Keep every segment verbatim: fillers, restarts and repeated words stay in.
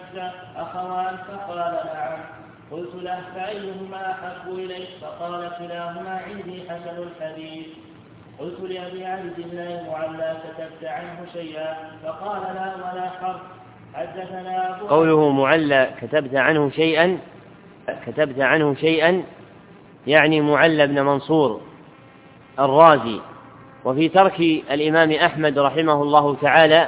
حمزة أخوان؟ فقال نعم. قلت له فأيهما أحب إليك؟ فقال كلاهما عندي حسن الحديث. قلت لأبي عبد الله معلى كتبت عنه شيئا؟ فقال لا ولا حرف. حدثنا أبو قوله معلى كتبت عنه شيئا، كتبت عنه شيئا يعني معلى بن منصور الرازي. وفي ترك الإمام أحمد رحمه الله تعالى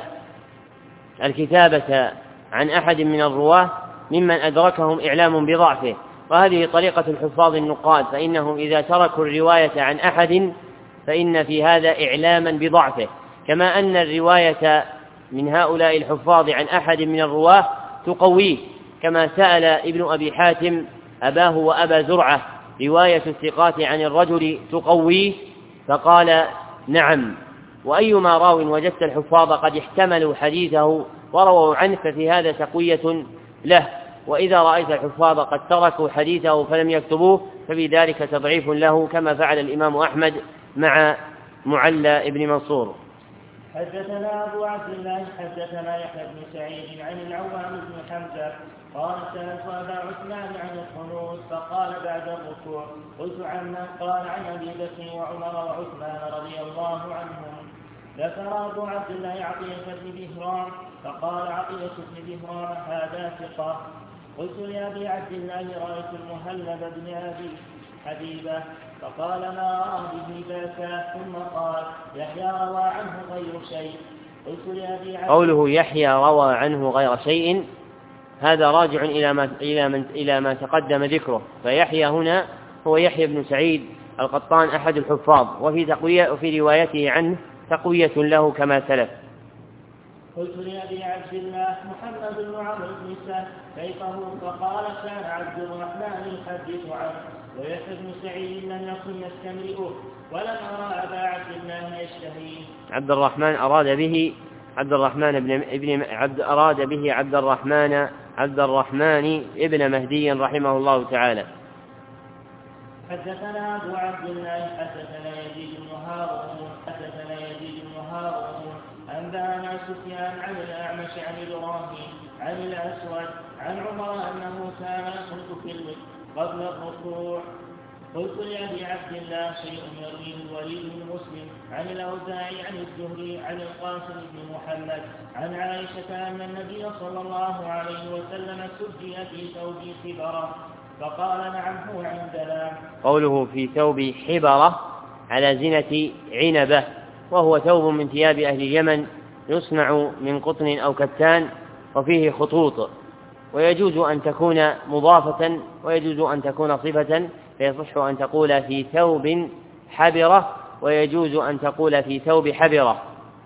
الكتابة عن أحد من الرواة ممن أدركهم إعلام بضعفه، وهذه طريقة الحفاظ النقاد، فإنهم إذا تركوا الرواية عن أحد فإن في هذا إعلاما بضعفه، كما أن الرواية من هؤلاء الحفاظ عن أحد من الرواة تقويه، كما سأل ابن أبي حاتم أباه وأبا زرعة رواية الثقات عن الرجل تقويه؟ فقال نعم. وأيما راو وجدت الحفاظ قد احتملوا حديثه ورووا عنه ففي هذا تقوية له، وإذا رأيت الحفاظ قد تركوا حديثه فلم يكتبوه ففي ذلك تضعيف له، كما فعل الإمام أحمد مع معلى ابن منصور. حدثنا أبو عبد الله حدثنا يحيى بن سعيد عن العوام بن حمزة قال سألت أبا عثمان عن القنوت فقال بعد الركوع. قلت عما؟ قال عن أبي بكر وعمر وعثمان رضي الله عنهم. ذكر أبو عبد الله عطية بن بهرام فقال عطية بن بهرام هذا ثقة. قلت لأبي عبد الله رأيت المهلب بن أبي حبيبة فقال ما أرى به بأسا، ثم قال يحيى روى عنه غير شيء. قلت لأبي عبد قوله يحيى روى عنه غير شيء هذا راجع إلى ما, إلى من إلى ما تقدم ذكره، فيحيى هنا هو يحيى بن سعيد القطان أحد الحفاظ، وفي تقوية وفي روايته عنه تقوية له كما سلف. قلت لأبي عبد الله محمد بن عمرو بن سهل كيف هو؟ فقال كان عبد الرحمن يحدث عنه ويحيى بن سعيد لم يكن يستمرئه ولم أرى أبا عبد الله يشتهيه. عبد الرحمن أراد به عبد الرحمن ابن ابن عبد أراد به عبد الرحمن عبد الرحمن ابن مهدي رحمه الله تعالى. حدثنا أبو عبد الله حدثنا يزيد بن هارون حدثنا يزيد بن هارون أنبأنا سفيان عن الأعمش عن إبراهيم عن الأسود عن عمر أنه كان يخرج في الوتر قبل الركوع. قلت لأبي عبد الله شيء يرويه الوليد بن مسلم عن الأوزاعي عن الزهري عن القاسم بن محمد عن عائشة أن النبي صلى الله عليه وسلم سجي في ثوب خبرة فقال نعم هو عندنا. قوله في ثوب حبرة على زنة عنبة، وهو ثوب من ثياب أهل اليمن يصنع من قطن أو كتان وفيه خطوط، ويجوز أن تكون مضافة ويجوز أن تكون صفة، فيصح أن تقول في ثوب حبرة ويجوز أن تقول في ثوب حبرة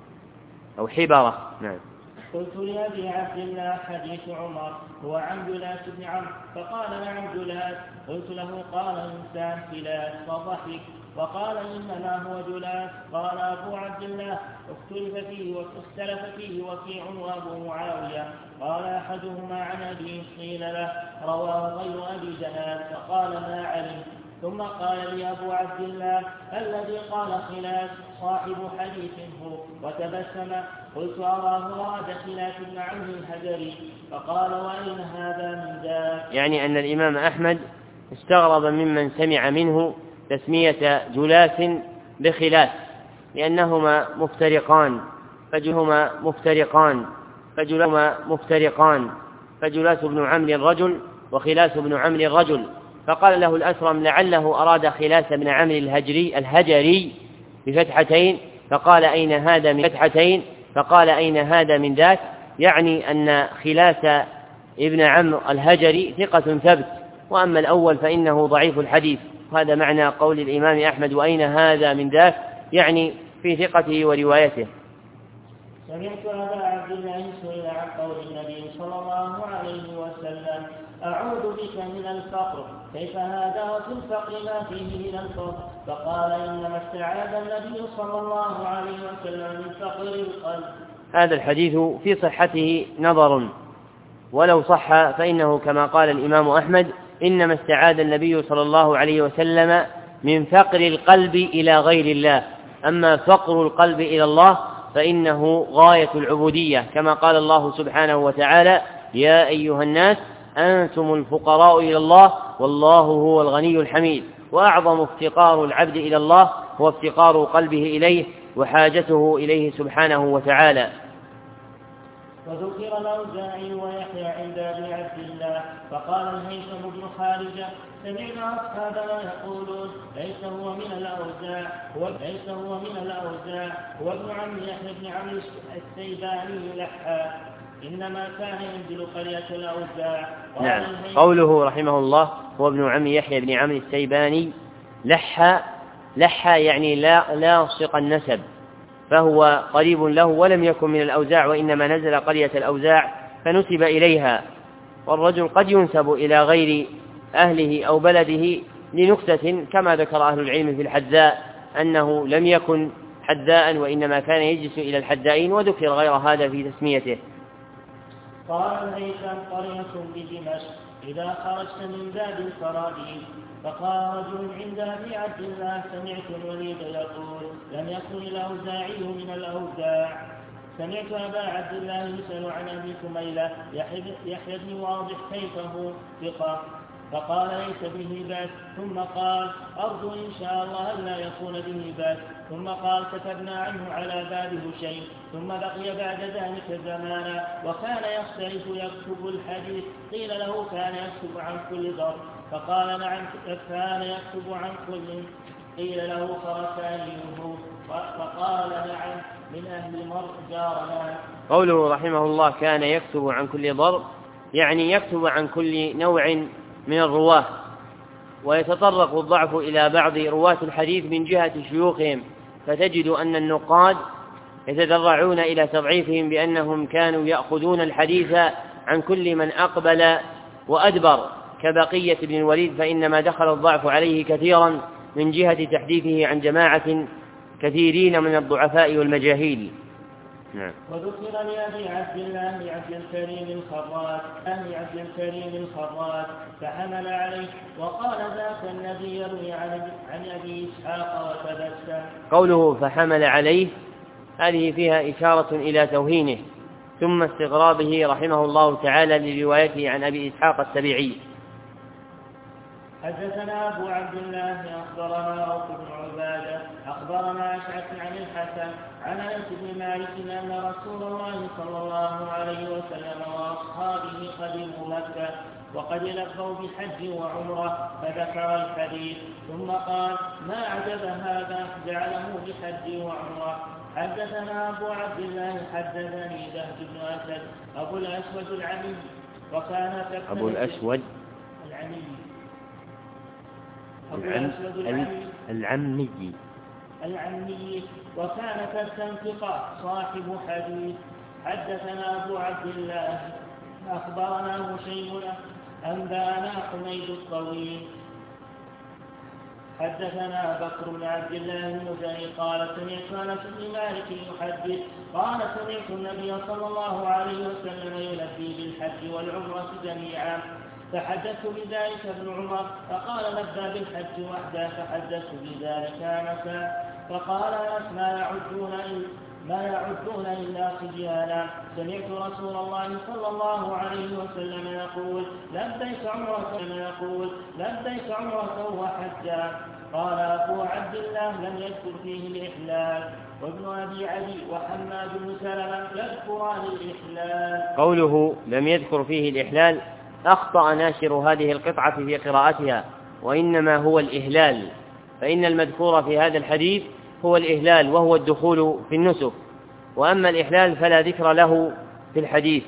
أو حبرة. نعم. قلت لأبي عبد الله حديث عمر هو عن جلاس بن عمرو فقال نعم جلاس. قلت له قال إنسان فلاس فضحك وقال إنما هو جلاس. قال أبو عبد الله اختلف فيه واختلف فيه وكيع وأبو معاوية قال أحدهما عن أبي قيل له رواه غير أبي جناد فقال ما علم. ثم قال لي أبو عبد الله الذي قال خلاف صاحب حديث هو وتبسم. قلت أراه أراد خلاف بن عمرو الهجري فقال وأين هذا من ذاك؟ يعني أن الإمام أحمد استغرب ممن سمع منه تسمية جلاس بخلاف، لأنهما مفترقان فجلهما مفترقان فجلهما مفترقان فجلاس بن عمرو الرجل وخلاس بن عمرو الرجل. فقال له الأسرم لعله أراد خلاس بن عمرو الهجري الهجري بفتحتين، فقال أين هذا من فتحتين فقال أين هذا من ذاك، يعني أن خلاس ابن عمرو الهجري ثقة ثبت، وأما الأول فإنه ضعيف الحديث. هذا معنى قول الإمام أحمد وأين هذا من ذاك، يعني في ثقته وروايته. سمعت أبا عبد الله سئل عن قول النبي صلى الله عليه وسلم أعوذ بك من الفقر كيف هذا وفي الفقر ما فيه من الفقر؟ فقال إنما استعاذ النبي صلى الله عليه وسلم من فقر القلب. هذا الحديث في صحته نظر، ولو صح فإنه كما قال الإمام أحمد إنما استعاذ النبي صلى الله عليه وسلم من فقر القلب إلى غير الله، أما فقر القلب إلى الله فإنه غاية العبودية، كما قال الله سبحانه وتعالى يا أيها الناس أنتم الفقراء إلى الله والله هو الغني الحميد. وأعظم افتقار العبد إلى الله هو افتقار قلبه إليه وحاجته إليه سبحانه وتعالى. وذكر الأوزاعي ويحيى عند أبي عبد الله فقال الهيثم بن خارجة سمعنا أصحابنا يقولون ليس هو من الأوزاع وليس هو من الأوزاع هو ابن عم يحيى بن عمرو السيباني لحى إنما كان ينزل قرية الأوزاع. نعم. قوله رحمه الله هو ابن عم يحيى بن عمرو السيباني لحى لحى يعني لا لاصق النسب، فهو قريب له ولم يكن من الأوزاع وإنما نزل قرية الأوزاع فنسب إليها. والرجل قد ينسب إلى غير أهله أو بلده لنكتة كما ذكر أهل العلم في الحذاء أنه لم يكن حذاء وإنما كان يجلس إلى الحذائين، وذكر غير هذا في تسميته. قال الهيثم قرية بدمشق إذا خرجت من باب الفراديد. فقال رجل عند أبي عبد الله سمعت الوليد يقول لم يكن الأوزاعي من الأوزاع. سمعت أبا عبد الله يسأل عن أبي كميلة يحيى بن واضح كيفه ثقة، فقال ليس به بأس، ثم قال أرجو إن شاء الله ألا يكون به بأس، ثم قال كتبنا عنه على بابه شيء، ثم بقي بعد ذلك زمانا وكان يختلف يكتب الحديث. قيل له كان يكتب عن كل ضرب، فقال نعم كان يكتب عن كل. قيل له فرسانيه، فقال نعم من أهل مرء جارنا. قوله رحمه الله كان يكتب عن كل ضرب يعني يكتب عن كل نوع من الرواة، ويتطرق الضعف إلى بعض رواة الحديث من جهة شيوخهم، فتجد أن النقاد يتذرعون إلى تضعيفهم بأنهم كانوا يأخذون الحديث عن كل من أقبل وأدبر كبقية بن الوليد، فإنما دخل الضعف عليه كثيرا من جهة تحديثه عن جماعة كثيرين من الضعفاء والمجاهيل. نعم. وذكر لأبي عبد الله عبد الكريم الخراج أهل عبد الكريم الخراج فحمل عليه وقال ذاك الذي يروي عن أبي إسحاق وتبسم. قوله فحمل عليه هذه فيها إشارة إلى توهينه ثم استغرابه رحمه الله تعالى لروايته عن أبي إسحاق السبيعي. حدثنا أبو عبد الله أخبرنا روح بن عبادة أخبرنا أشعث عن الحسن عن أنس بن مالك أن رسول الله صلى الله عليه وسلم وأصحابه قدموا مكة وقد لبوا بحج وعمرة فذكر الحديث ثم قال ما عجب هذا جعله بحج وعمرة. حدثنا أبو عبد الله حدثني بهز بن أسد أبو الأسود العمي وكان أبو الأسود العمي العمي العمي وكان كالسنفقة صاحب حديث. حدثنا أبو عبد الله أخبرنا هشيم أنبانا حميد الطويل حدثنا بكر بن عبد الله المزني قال سمعت أنس بن مالك يحدث قال سمعت النبي صلى الله عليه وسلم يلبي بالحج والعمرة جميعا فحدثت بذلك ابن عمر فقال لبى بالحج وحده فحدثت بذلك أنسا فقال أنس ما يعدون ما يعدون إلا صبيانا. سمعت رسول الله صلى الله عليه وسلم يقول لبيك عمرة يقول لبيك عمرة وحجا. قال أبو عبد الله لم يذكر فيه الإحلال وابن أبي عدي وحماد بن سلمة يذكران الإحلال. قوله لم يذكر فيه الإحلال أخطأ ناشر هذه القطعة في قراءتها وإنما هو الإهلال، فإن المذكور في هذا الحديث هو الإهلال وهو الدخول في النسك، وأما الإحلال فلا ذكر له في الحديث.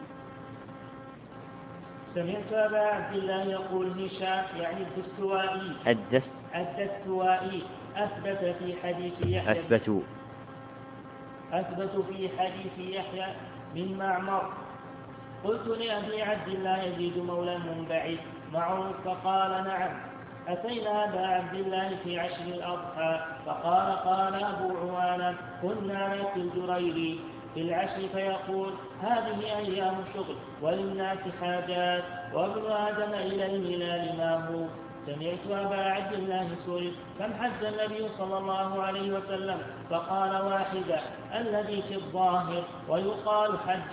سمعت أبا عبد الله يقول هشام يعني الدستوائي الدست الدستوائي أثبت في حديث يحيى أثبت أثبت في حديث يحيى من معمر. قلت لأبي عبد الله يزيد مولى منبعث معروف فقال نعم. أتينا أبا عبد الله في عشر الأضحى فقال قال أبو عوانة كنا نأتي الجريري في العشر فيقول هذه أيام شغل وللناس حاجات وابن آدم إلى الملال ما هو. سمعت أبا عبد الله سئل كم حج النبي صلى الله عليه وسلم فقال واحدة الذي في الظاهر ويقال حج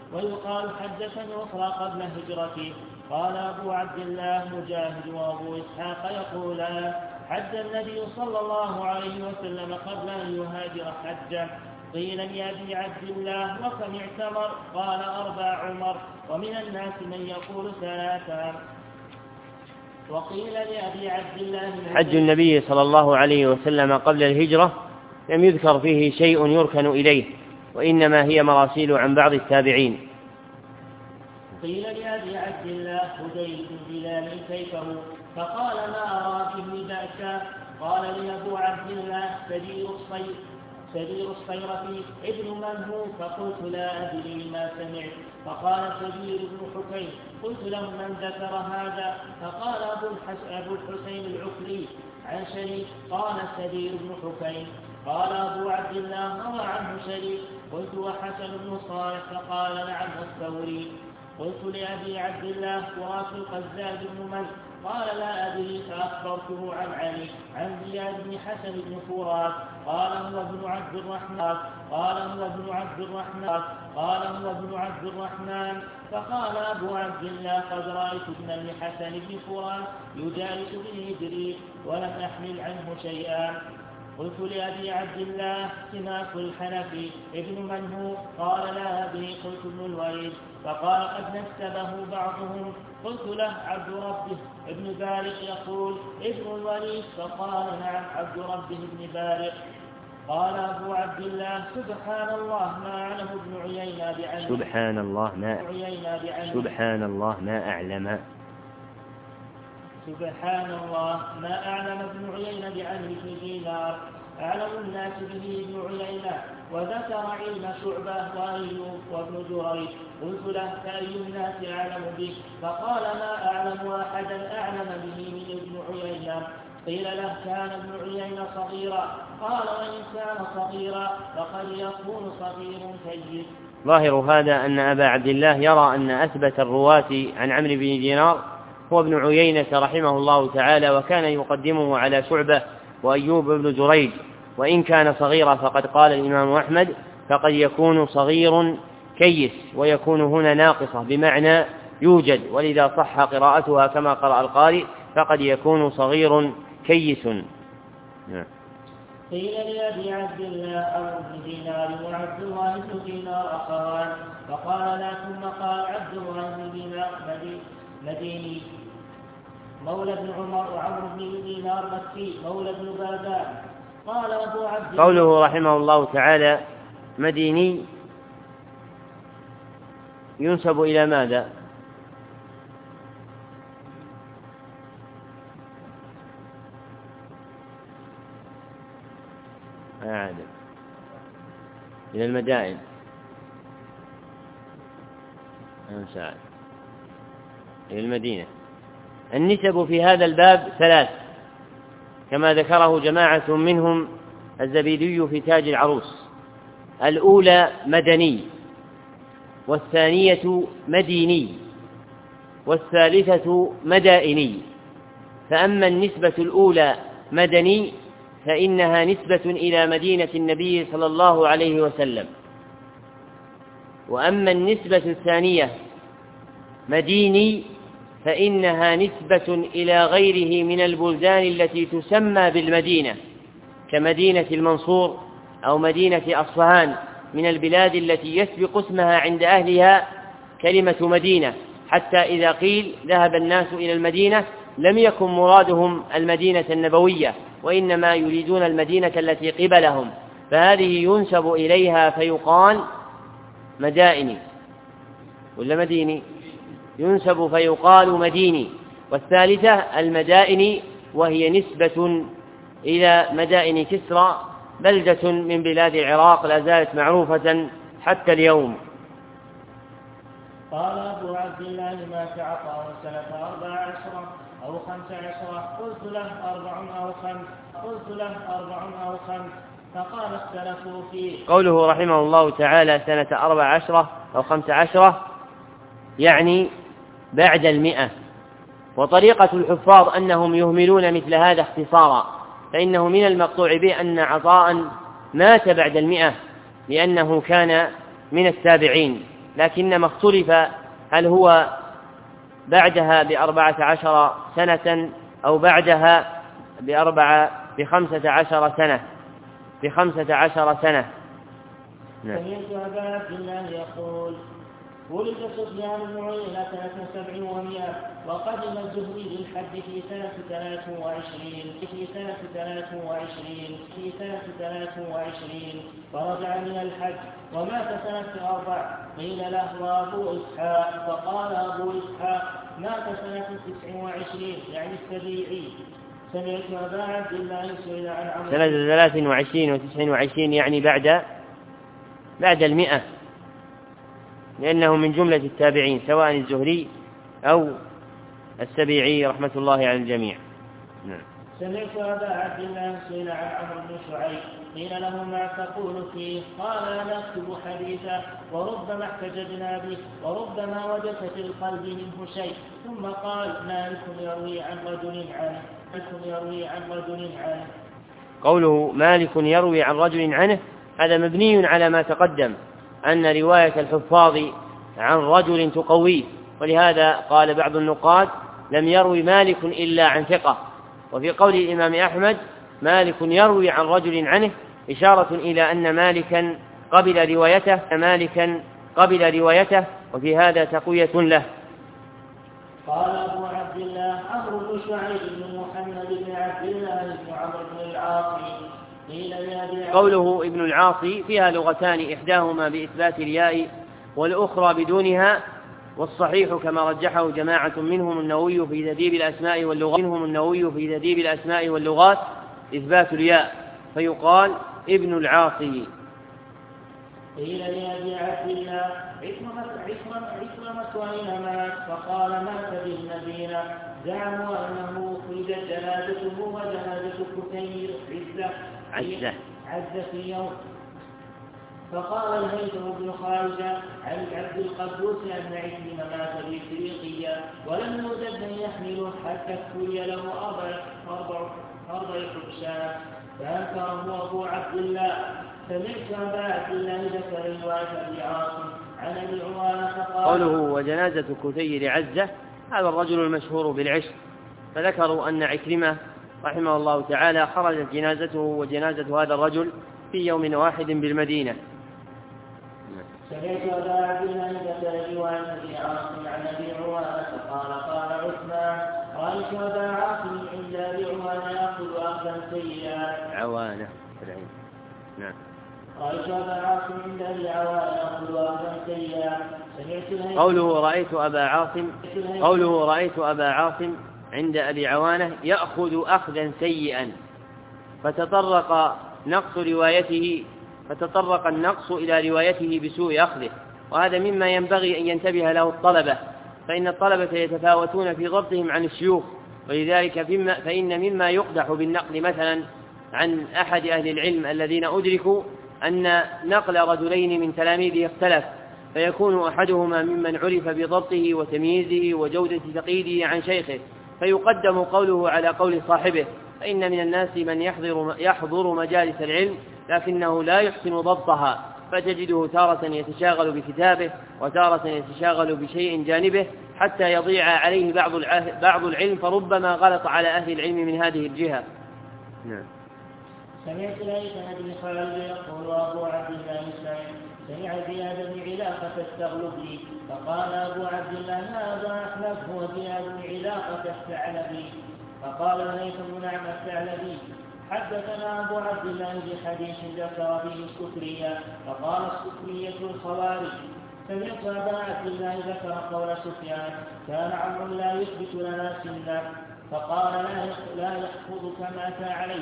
ويقال حدثني أخرى قبل هجرته. قال أبو عبد الله مجاهد وأبو إسحاق يقولان حج النبي صلى الله عليه وسلم قبل أن يهاجر حجا. قيل لأبي عبد الله وكم اعتمر؟ قال أربع عمر، ومن الناس من يقول ثلاثا. وقيل لأبي عبد الله حج النبي صلى الله عليه وسلم قبل الهجرة لم يذكر فيه شيء يركن إليه، وإنما هي مراسيل عن بعض التابعين. قيل لأبي عبد الله هذيل بن بلال كيفه؟ فقال ما أرى به بأسا. قال لي أبو عبد الله سدير الصير سدير الصيرة ابن من هو؟ فقلت لا أدري ما سمعت. فقال سدير بن حكيم. قلت له من ذكر هذا؟ فقال أبو, أبو الحسين العكلي عن شريك. قال سدير بن حكيم. قال أبو عبد الله روى عنه شريك. قلت وحسن بن صالح؟ فقال نعم الثوري. قلت لأبي عبد الله فراس القزاز بن من؟ قال لا أدري. فأخبرته عن علي عن زياد بن حسن بن فراس. قال هو ابن عبد الرحمن قال هو ابن عبد الرحمن قال هو ابن عبد الرحمن. فقال أبو عبد الله قد رأيت ابن الحسن بن فراس يجالس به جرير ولم أحمل عنه شيئا. قلت لأبي عبد الله سماك الحنفي ابن من هو؟ قال لا أدري. قلت ابن الوليد. فقال قد نسبه بعضهم. قلت له عبد ربه ابن بارق يقول ابن الوليد. فقال نعم عبد ربه ابن بارق. قال أبو عبد الله سبحان الله ما أعلم ابن عيينة بعنه سبحان الله ما سبحان الله ما أعلم سبحان الله ما أعلم ابن عيينة بعنه في دينار أعلم الناس به ابن عيينة. وذكر علم شعبة وأيوب وابن جريج. قلت له فأي الناس أعلم به؟ فقال ما أعلم أحدا أعلم به من ابن عيينة. قيل له كان ابن عيينة صغيرا؟ قال وإن كان صغيرا فقد يكون صغير كيس. ظاهر هذا أن أبا عبد الله يرى أن أثبت الرواة عن عمرو بن دينار هو ابن عيينة رحمه الله تعالى، وكان يقدمه على شعبة وأيوب بن جريج. وإن كان صغيرا فقد قال الإمام أحمد فقد يكون صغير كيس، ويكون هنا ناقصة بمعنى يوجد، ولذا صح قراءتها كما قرأ القارئ فقد يكون صغير كيس. قيل لأبي عبد الله عمرو بن دينار وعبد الله بن دينار أخوان. فقال لا. ثم قال عبد الله بن دينار مديني مولى بن عمر وعمرو بن دينار مكي مولى بن بابان. قال أبو عبد الله قوله رحمه الله تعالى مديني ينسب إلى ماذا؟ أعلم إلى المدائن أنسى إلى المدينة. النسب في هذا الباب ثلاث كما ذكره جماعة منهم الزبيدي في تاج العروس. الأولى مدني، والثانية مديني، والثالثة مدائني. فأما النسبة الأولى مدني فإنها نسبة إلى مدينة النبي صلى الله عليه وسلم. وأما النسبة الثانية مديني فإنها نسبة إلى غيره من البلدان التي تسمى بالمدينة، كمدينة المنصور أو مدينة أصفهان من البلاد التي يسبق اسمها عند أهلها كلمة مدينة، حتى إذا قيل ذهب الناس إلى المدينة لم يكن مرادهم المدينة النبوية، وإنما يريدون المدينة التي قبلهم، فهذه ينسب إليها فيقال مدائني ولا مديني؟ ينسب فيقال مديني. والثالثة المدائن، وهي نسبة إلى مدائن كسرى، بلدة من بلاد العراق لا زالت معروفة حتى اليوم. قال أبو عبد الله ما تعطى سنة أربع عشرة أو خمس عشرة. قلت له أربع أو خمس قلت له أربع أو خمس فقال اختلفوا فيه. قوله رحمه الله تعالى سنة أربع عشرة أو خمس عشرة يعني بعد المئة. وطريقة الحفاظ أنهم يهملون مثل هذا اختصارا، فإنه من المقطوع به أن عطاء مات بعد المئة لأنه كان من التابعين، لكنما اختلف هل هو بعدها بأربعة عشر سنة أو بعدها بأربعة بخمسة عشر سنة بخمسة عشر سنة. سمعت أبا عبد الله يقول ولد سفيان بن عيينة سنة سبع ومئة وقدم الزهري للحج في سنة ثلاث وعشرين في سنة ثلاث وعشرين في سنة ثلاث وعشرين فرجع من الحج ومات سنة أربع. قيل له أبو إسحاق فقال أبو إسحاق مات سنة تسع وعشرين يعني السبيعي. سمعت أبا عبد الله سئل عن عمرو سنة ثلاث وعشرين وتسع وعشرين يعني بعد بعد المئة، لأنه من جملة التابعين سواء الزهري أو السبيعي رحمة الله على الجميع. نعم. سمعت أبا عبد الله سئل عن عمرو بن شعيب قيل له ما تقول فيه؟ قال نكتب حديثه وربما احتججنا به وربما وجدت في القلب منه شيء. ثم قال مالك يروي عن رجل عنه مالك يروي عن رجل عنه. قوله مالك يروي عن رجل عنه هذا مبني على ما تقدم أن رواية الحفاظ عن رجل تقويه، ولهذا قال بعض النقاد لم يروي مالك إلا عن ثقة. وفي قول الإمام أحمد مالك يروي عن رجل عنه إشارة إلى أن مالكا قبل روايته مالكا قبل روايته وفي هذا تقوية له. قال أبو عبد الله عمرو بن شعيب بن محمد بن عبد الله بن عمرو بن العاص. قوله ابن العاصي فيها لغتان إحداهما بإثبات الياء والأخرى بدونها، والصحيح كما رجحه جماعة منهم النووي في تهذيب الأسماء واللغات منهم النووي في تهذيب الأسماء واللغات إثبات الياء فيقال ابن العاصي. قيل لأبي عبد الله عكرمة أين مات؟ فقال مات بالمدينة. زعموا أنه أخرجت جنازته وجنازة كثير عزة عزة عزة في يوم. فقال الهيثم بن خارجة عن عبد القدوس أن عكرمة مات بإفريقيا ولم يوجد من يحمله حتى اكتوي له أربع أربع أربع حبشات فأنكره أبو عبد الله. سمعت أبا عبد الله ذكر رواية أبي عاصم عن أبي عوانة قال قوله وجنازة كثير عزة هذا الرجل المشهور بالعشق، فذكروا أن عكرمة رحمه الله تعالى خرجت جنازته وجنازة هذا الرجل في يوم واحد بالمدينة. سمعت أبا عبد الله ذكر رواية أبي عاصم عن أبي عوانة قال قال عثمان رأيت أبا عاصم عند أبي عوانة يأخذ أخذا سيئا عوانة نعم رأيت أبا عاصم عند أبي عوانة يأخذ أخذا سيئا. قوله رأيت أبا عاصم قوله رأيت أبا عاصم عند أبي عوانة يأخذ أخذا سيئا فتطرق نقص روايته فتطرق النقص إلى روايته بسوء أخذه، وهذا مما ينبغي أن ينتبه له الطلبة، فإن الطلبة يتفاوتون في ضبطهم عن الشيوخ، ولذلك فإن مما يقدح بالنقل مثلا عن أحد أهل العلم الذين أدركوا أن نقل رجلين من تلاميذه اختلف، فيكون أحدهما ممن عرف بضبطه وتمييزه وجودة تقييده عن شيخه فيقدم قوله على قول صاحبه، فإن من الناس من يحضر, يحضر مجالس العلم لكنه لا يحسن ضبطها، فتجده تارة يتشاغل بكتابه وتارة يتشاغل بشيء جانبه حتى يضيع عليه بعض بعض العلم، فربما غلط على أهل العلم من هذه الجهة. نعم. سمعت ليث بن خالد يقول أبو عبد الله سعيد سمع زياد بن علاقة التغلبي فقال أبو عبد الله هذا أحمد هو زياد بن علاقة الثعلبي. فقال ليث بن نعم الثعلبي حدثنا أبو عبد الله بحديث ذكر فيه السكرية فقال السكرية الخوارج. سمعت أبا عبد الله ذكر قول سفيان كان عمرو لا يثبت لنا سنة فقال لا يحفظ كما أتى عليه.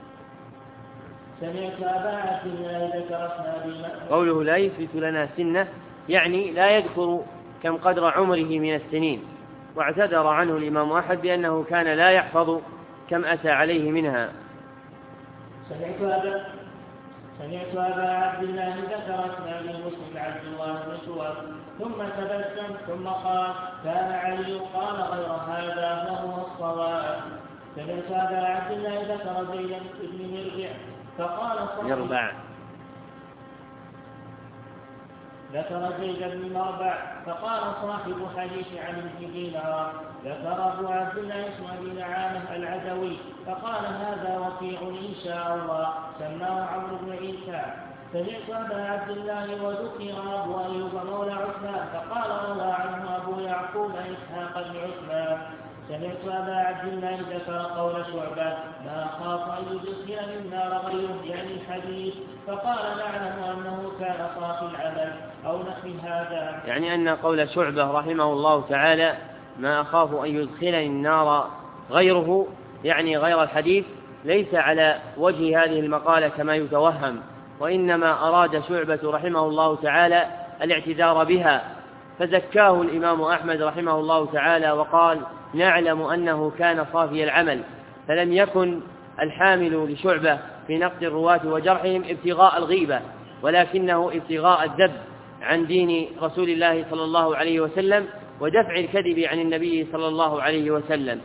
سمعت أبا عبد الله ذكر اسناد قوله لا يثبت لنا سنة يعني لا يذكر كم قدر عمره من السنين، واعتذر عنه الإمام أحمد بأنه كان لا يحفظ كم أتى عليه منها. سمعت أبا سمعت أبا عبد الله ذكر اسناد مسلم عبد الله بن سواد ثم تبسم ثم قال كان علي قال غير هذا وهو الصواب. سمعت أبا عبد الله ذكر زيد بن مرجع فقال يربع ذكر زيد بن مربع فقال صاحب حديث عن ابن دينار ذكر أبو عبد الله اسم أبي نعامة العدوي فقال هذا وكيع إن شاء الله سماه عمرو بن عيسى. سمعت أبا عبد الله وذكر أبو أيوب مولى عثمان فقال روى عنه أبو يعقوب إسحاق بن عثمان. سمعت أبا عبد الله ذكر قول شعبة ما أخاف أن يدخل النار غيره يعني الحديث فقال نعلم أنه كان صافي العمل أو نحو هذا، يعني أن قول شعبة رحمه الله تعالى ما أخاف أن يدخلني النار غيره يعني غير الحديث ليس على وجه هذه المقالة كما يتوهم، وإنما أراد شعبة رحمه الله تعالى الاعتذار بها فزكاه الإمام أحمد رحمه الله تعالى وقال نعلم أنه كان صافي العمل، فلم يكن الحامل لشعبة في نقد الرواة وجرحهم ابتغاء الغيبة ولكنه ابتغاء الذب عن دين رسول الله صلى الله عليه وسلم ودفع الكذب عن النبي صلى الله عليه وسلم.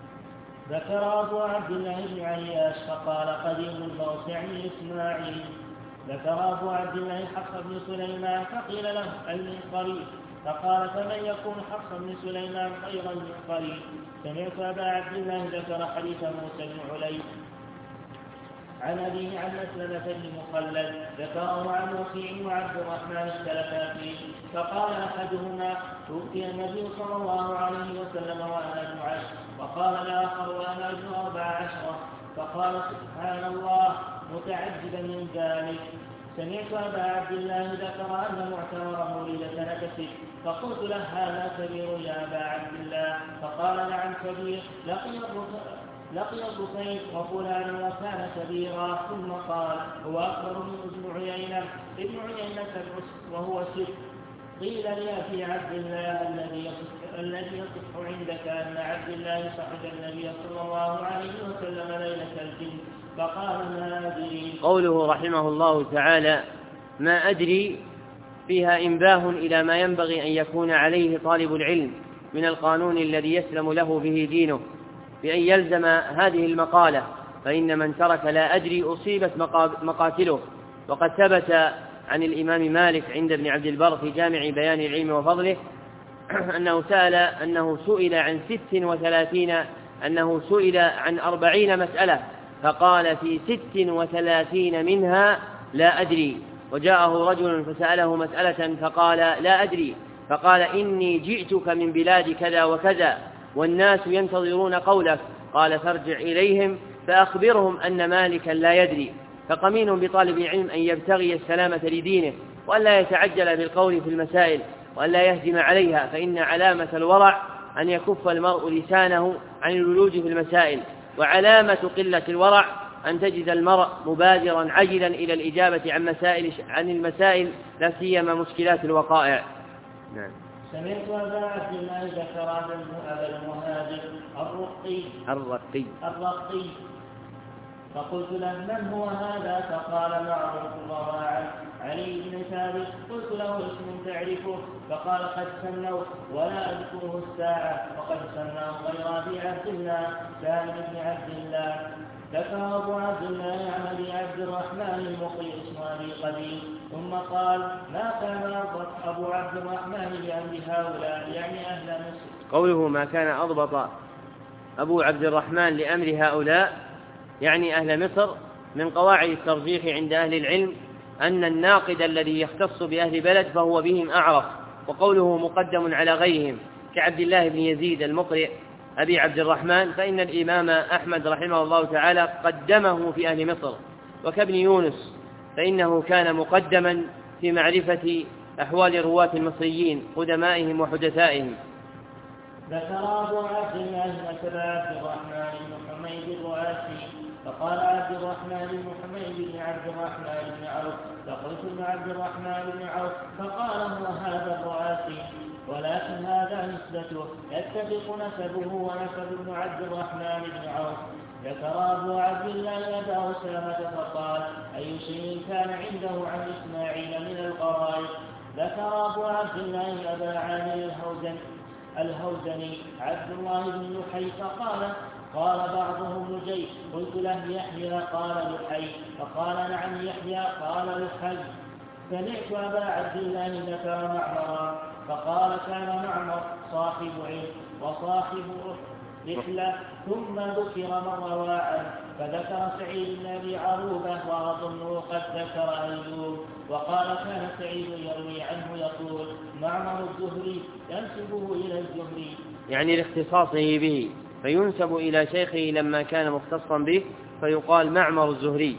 ذكر أبو عبد الله بن عياش فقال قديم الموت يعني إسماعيل. ذكر أبو عبد الله حفص بن سليمان فقيل له أي من قريب فقال فمن يكون حفص بن سليمان خيرا من قريب. سمعت أبا عبد الله ذكر حديث موسى بن علي عن أبيه عن مسلمة بن مخلد ذكره عن وكيع وعبد الرحمن اختلفا فيه فقال أحدهما توفي النبي صلى الله عليه وسلم وأنا ابن عشر وقال الآخر وأنا ابن أربع عشرة فقال سبحان الله متعجبا من ذلك. سمعت أبا عبد الله ذكر أن معتمر مولد سنة ست فقلت له هذا كبير يا أبا عبد الله فقال نعم كبير لقي لقي الركين وفلان وكان كبيرا ثم قال هو أكبر من ابن عيينة ابن عيينة وهو ست. قيل لأبي عبد الله الذي الذي يصح عندك أن عبد الله صحب النبي صلى الله عليه وسلم ليلة الجن فقال ما أدري. قوله رحمه الله تعالى ما أدري فيها إنباه إلى ما ينبغي أن يكون عليه طالب العلم من القانون الذي يسلم له به دينه بأن يلزم هذه المقالة، فإن من ترك لا أدري أصيبت مقاتله. وقد ثبت عن الإمام مالك عند ابن عبد البر في جامع بيان العلم وفضله أنه سأل أنه سئل عن ست وثلاثين أنه سئل عن أربعين مسألة فقال في ست وثلاثين منها لا أدري. وجاءه رجل فسأله مسألة فقال لا أدري فقال إني جئتك من بلاد كذا وكذا والناس ينتظرون قولك قال فارجع إليهم فأخبرهم أن مالكا لا يدري. فقمين بطالب العلم أن يبتغي السلامة لدينه وأن لا يتعجل بالقول في المسائل وأن لا يهجم عليها، فإن علامة الورع أن يكف المرء لسانه عن الولوج في المسائل، وعلامة قلة الورع أن تجد المرء مبادرا عجلا إلى الإجابة عن مسائل عن المسائل لا سيما مشكلات الوقائع. نعم. سمعت أبا عبد الله ذكر أبا المهاجر الرقي الرقي الرقي فقلت له من هو هذا فقال معروف الرواعي علي بن ثابت. قلت له اسم تعرفه فقال قد سموه ولا أذكره الساعة وقد سماه غير أبي عبد الله سالم بن عبد الله. ذكر أبو عبد الله عن أبي عبد الرحمن المقرئ اسم أبي قديم ثم قال ما كان أضبط أبو عبد الرحمن لأمر هؤلاء يعني أهل مصر. قوله ما كان أضبط أبو عبد الرحمن لأمر هؤلاء يعني أهل مصر من قواعد الترجيح عند أهل العلم أن الناقد الذي يختص بأهل بلد فهو بهم أعرف، وقوله مقدم على غيرهم كعبد الله بن يزيد المقرئ أبي عبد الرحمن فإن الإمام أحمد رحمه الله تعالى قدمه في أهل مصر، وكابن يونس فإنه كان مقدما في معرفة أحوال رواة المصريين قدمائهم وحدثائهم. ذكر أبو عبد الله أسد عبد الرحمن بن حميد الرؤاسي فقال عبد الرحمن بن حميد بن عبد الرحمن بن عوف فقلت ابن عبد الرحمن بن عوف فقال هو هذا الرؤاسي ولكن هذا نسبته يتفق نسبه ونسب ابن عبد الرحمن بن عوف. ذكر أبو عبد الله أبا أسامة فقال أي شيء كان عنده عن إسماعيل من القرائب. ذكر أبو عبد الله أبا عامر الهوزني الهوزني عبد الله بن لحي فقال قال بعضهم لجي قلت له يحيى قال لحي فقال نعم يحيى قال لحي. سمعت أبا عبد الله ذكر معمرا فقال كان معمر صاحب علم وصاحب رحلة، ثم ذكر من روى عنه فذكر سعيد بن أبي عروبة وأظنه قد ذكر أيوب، وقال كان سعيد يروي عنه يقول معمر الزهري ينسبه إلى الزهري، يعني لاختصاصه به، فينسب إلى شيخه لما كان مختصا به فيقال معمر الزهري.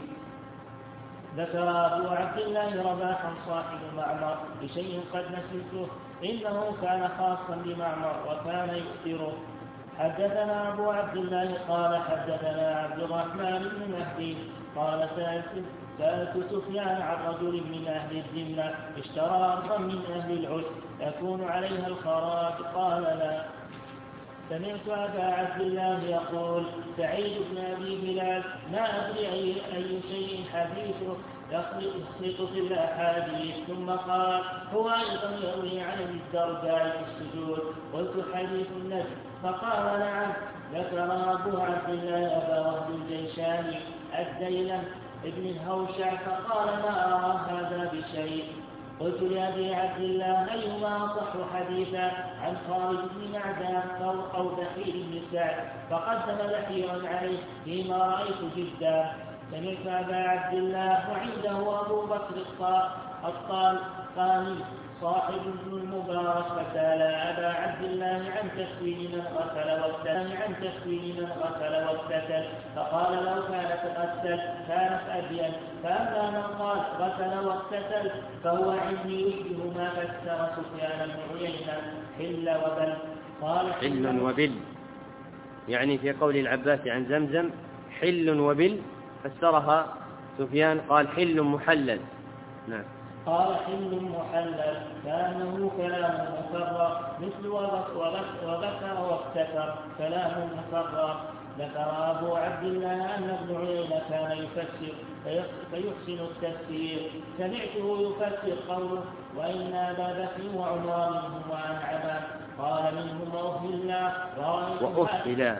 ذكر أبو عبد الله رباحا صاحب معمر بشيء قد نسيته، إنه كان خاصا بمعمر وكان يؤثره. حدثنا أبو عبد الله قال حدثنا عبد الرحمن بن مهدي قال سألت سألت سفيان عن رجل من أهل الذمة اشترى أرضا من أهل العشر يكون عليها الخراج، قال لا. سمعت أبا عبد الله يقول سعيد بن أبي بلال ما أدري أي, أي شيء حديثه يخلط في الأحاديث، ثم قال هو أيضا يروي عن الدرجاء في السجود، قلت حديث النجم، فقال نعم. ذكر أبو عبد الله أبا وهب الجيشاني الديلم ابن الهوشع فقال ما أرى هذا بشيء. قلت لأبي عبد الله أيما أصح حديثا عن خالد بن معدان أو دحير بن سعد، فقدم دحيرا عليه فيما رأيت جدا. سمعت أبا عبد الله وعنده أبو بكر الطالقاني صاحب ابن المبارك فسأل أبا عبد الله عن تكفير من غسل واغتسل عن تكفير من غسل واغتسل، فقال لو كانت غسل كانت أبين، فأما من قال غسل واغتسل فهو عندي يشبه ما فسر سفيان بن عيينة حل وبل. قال حل وبل، يعني في قول العباس عن زمزم حل وبل، فسرها سفيان قال حل محلل. نعم. قال حل محلل كأنه كلام مفرغ مثل وذكر وافتكر كلام مفرغ. ذكر أبو عبد الله أن ابن عيينة كان يفسر فيحسن التفسير، سمعته يفسر قوله وإن أبا بكر وعمر منهم وأنعما، قال منهم وأهلا وأهلا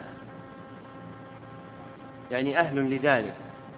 يعني أهل لذلك.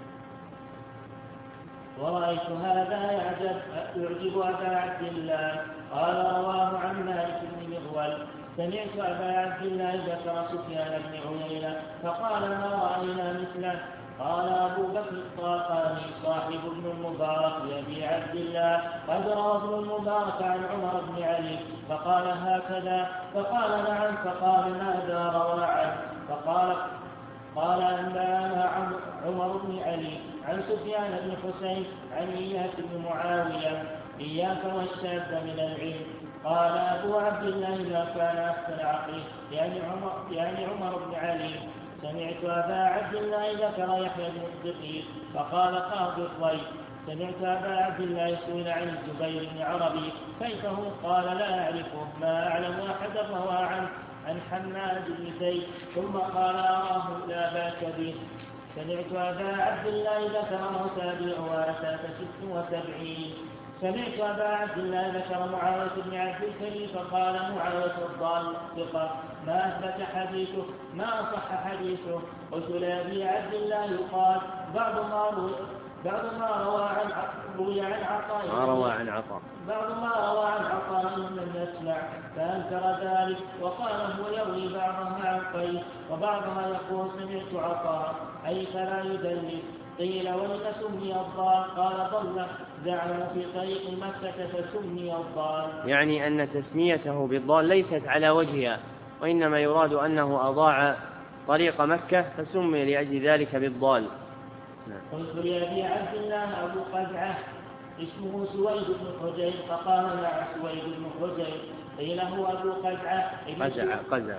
ورأيت هذا يعجب يعجب أبا عبد الله. قال رواه عن مالك بن مغول سمعت أبا عبد الله ذكر سفيان بن عيينة فقال ما رأينا مثله. قال أبو بكر الطاقاني صاحب ابن المبارك لأبي عبد الله قد روى ابن المبارك عن عمر بن علي فقال هكذا، فقال نعم، فقال ماذا روى عنه؟ فقال قال أنبأنا عمر بن علي عن سفيان بن حسين عن إياس بن معاوية إياك والشاذ من العلم. قال أبو عبد الله ما كان أحسن عقله يعني عمر, يعني عمر بن علي. سمعت أبا عبد الله ذكر يحيى بن الصديق فقال قاضي الضيف. سمعت أبا عبد الله سئل عن الزبير بن عربي كيف هو؟ قال لا أعرفه، ما أعلم أحدا روى عنه عن حماد بن زيد، ثم قال أراه لا بأس به. سمعت أبا عبد الله ذكر موسى بن عوارة ست وسبعين. سمعت أبا عبد الله ذكر معاوية بن عبد الكريم فقال معاوية الضال ثقة ما أثبت حديثه ما أصح حديثه. قلت لأبي عبد الله يقال بعض ما روى بعض ما روى عن روي عن عطاء ما روى عن عطاء بعض ما روى عن عطاء لم يسمع فأنكر ذلك، وقال هو يروي بعضها عن قيس وبعضها يقول سمعت عطاء أي فلا يدلس. قيل ولك سمي الضال؟ قال ضل زعم في طريق مكة فسمي الضال، يعني أن تسميته بالضال ليست على وجهها، وإنما يراد أنه أضاع طريق مكة فسمي لأجل ذلك بالضال. قلت لأبي عبد الله أبو قزعة اسمه سويد بن حجير فقال لا سويد بن حجير. قيل هو أبو قزعة قزعة قزعة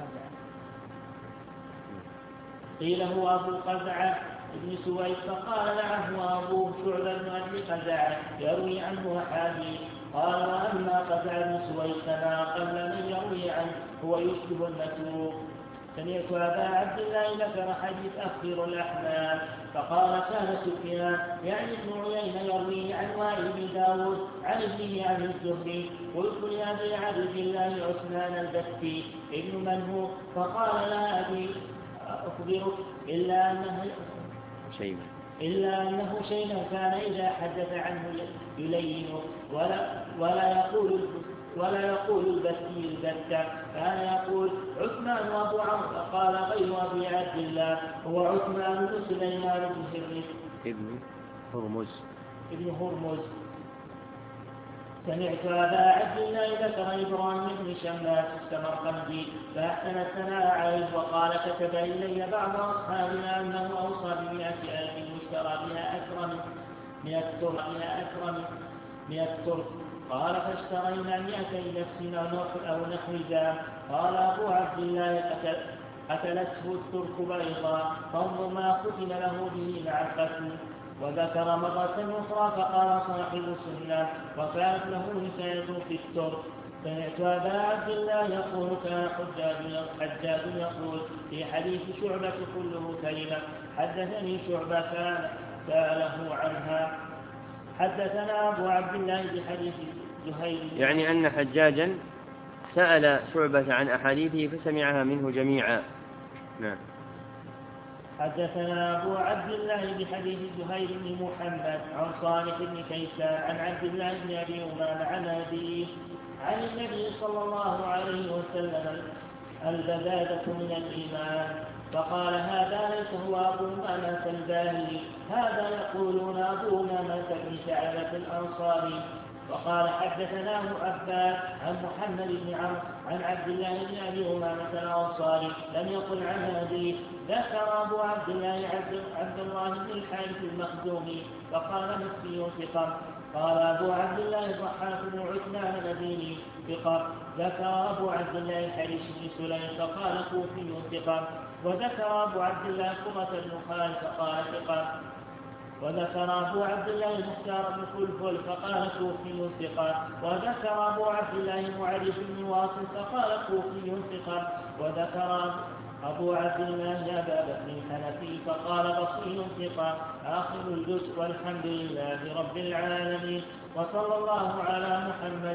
قيل هو أبو قزعة ابن سويد فقال نعم هو أبو شعبة بن أبي قزعة يروي عنه أحاديث. قال وأما قزعة بن سويد فما أقل من يروي عنه هو يشبه المتروك. سمعت أبا عبد الله ذكر حديث أخبر الأحلام فقال كان سفيان يعني ابن عيينة يروي عن وائل بن داود عن ابنه عن الزهري. قلت لأبي عبد الله عثمان البكي ابن من هو؟ فقال لا أبي أخبرك إلا أنه شيبة إلا أنه شيئا كان إذا حدث عنه يلينه ولا, ولا يقول ولا يقول البتي البتة، كان يقول عثمان وأبو عمرو، فقال غير أبي عبد الله هو عثمان بن سليمان بن هرمز ابن هرمز ابن هرمز. سمعت أبا عبد الله ذكر إبراهيم بن شماس السمرقندي فأحسن الثناء عليه وقال كتب إلي بعض أصحابنا أنه أوصى بمئة ألف يشترى بها أكرم من الترك من الترك قال فاشترينا مئتي نفس أو نحو ذا. قال أبو عبد الله قتلته الترك بيضا فانظر ما قتل له به مع القتل. وذكر مرة أخرى فقال صاحب السنة وكانت له نساء في الترك. سمعت أبا عبد الله يقول كان حجاج يقول في حديث شعبة كله كلمة حدثني شعبة كان سأله عنها. حدثنا أبو عبد الله بحديث زهير يعني أن حجاجا سأل شعبة عن أحاديثه فسمعها منه جميعا. نعم. حدثنا أبو عبد الله بحديث زهير بن محمد عن صالح بن كيسان عن عبد الله بن أبي أمامة عن أبيه عن النبي صلى الله عليه وسلم البذاذة من الإيمان فقال هذا ليس هو أبو أمامة الباهلي، هذا يقولون أبو أمامة بن ثعلبة الأنصاري. وقال حدثناه أبان عن محمد بن عمرو عن عبد الله بن أبي أمامة الأنصاري لم يقل عن أبيه. ذكر أبو عبد الله عبد الله بن الحارث المخزومي فقال مسكي ثقة. قال أبو عبد الله ضحاك بن عثمان المديني ثقة. ذكر أبو عبد الله الحارث بن سليم فقال كوفي ثقة. وذكر أبو عبد الله قرة بن خالد فقال ثقة. وذكر أبو عبد الله المختار بن فلفل فقال كوفي ثقة. وذكر أبو عبد الله معرف بن واصل فقال كوفي ثقة. وذكر أبو عبد الله أبا بكر الحنفي فقال بصير ثقة. آخر الجزء والحمد لله رب العالمين وصلى الله على محمد